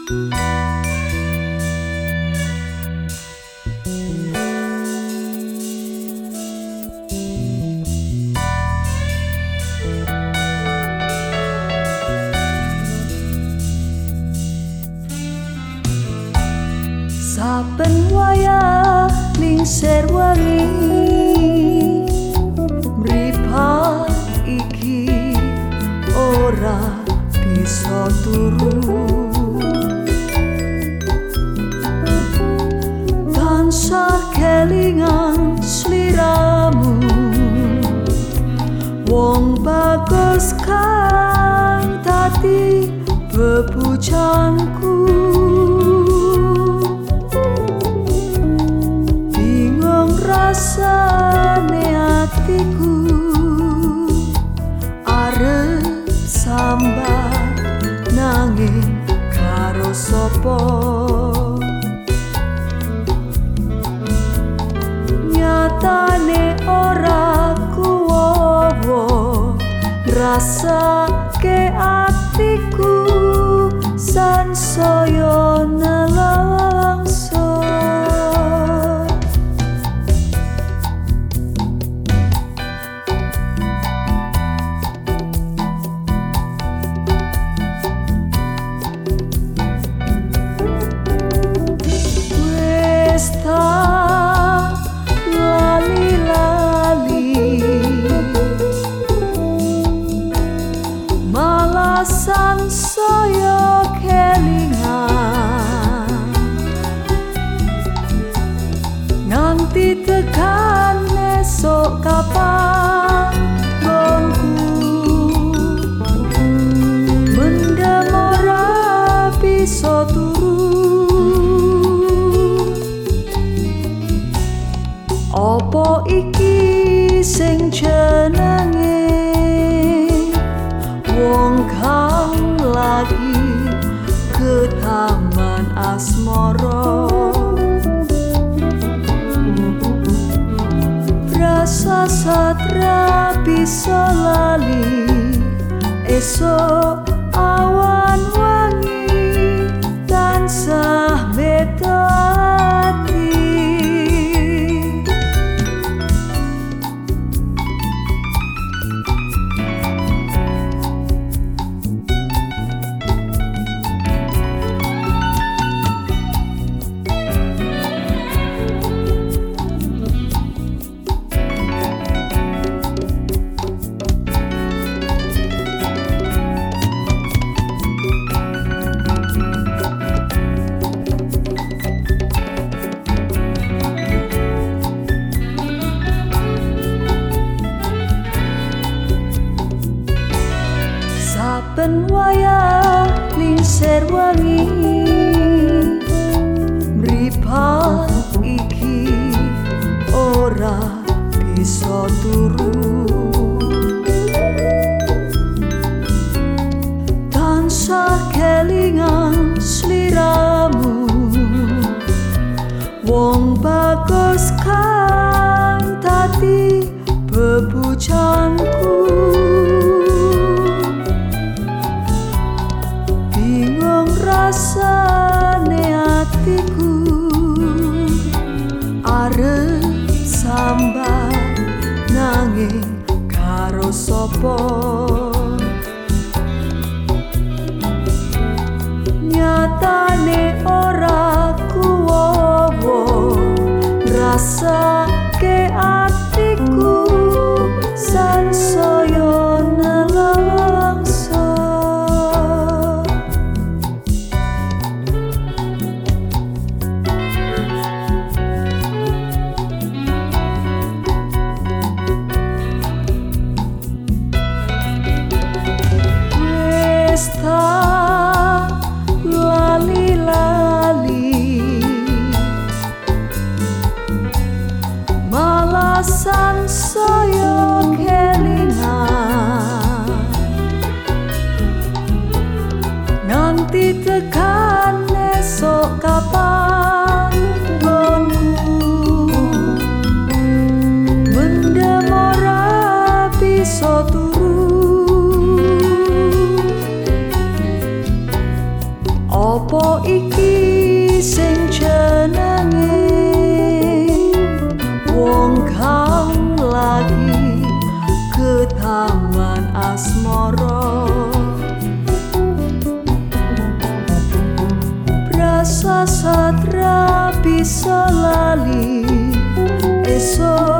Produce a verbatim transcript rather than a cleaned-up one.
Saben wayah lingsir wangi mripat iki ora bisa turu tansah kelingan sliramu wong bagus kang dadi bebujanku rasane atiku arep sambat nanging karo sapa nyatane ora kuwowo rasake atiku sansaya nelongso sansaya kelingan nganti tekan esok kapan nggonku mendem ora bisa turu apa iki sing jenenge wong kang lagi ke taman asmara rasa satra bisa lali esok awan wangi tansah beda ati saben wayah lingsir wangi mripat iki ora bisa turu tansah kelingan sliramu wong bagus kang dadi bebujanku rasane atiku arep sambat nanging karo sapa nyatane ora kuwowo rasake atiku sansaya nelongso lali-lali malah sansaya kelingan nganti tekan esok kapan nggonku mendem ora bisa turu Opo iki sing jenenge wong kang lagi ke taman asmara. Prasasatra bisa lali esok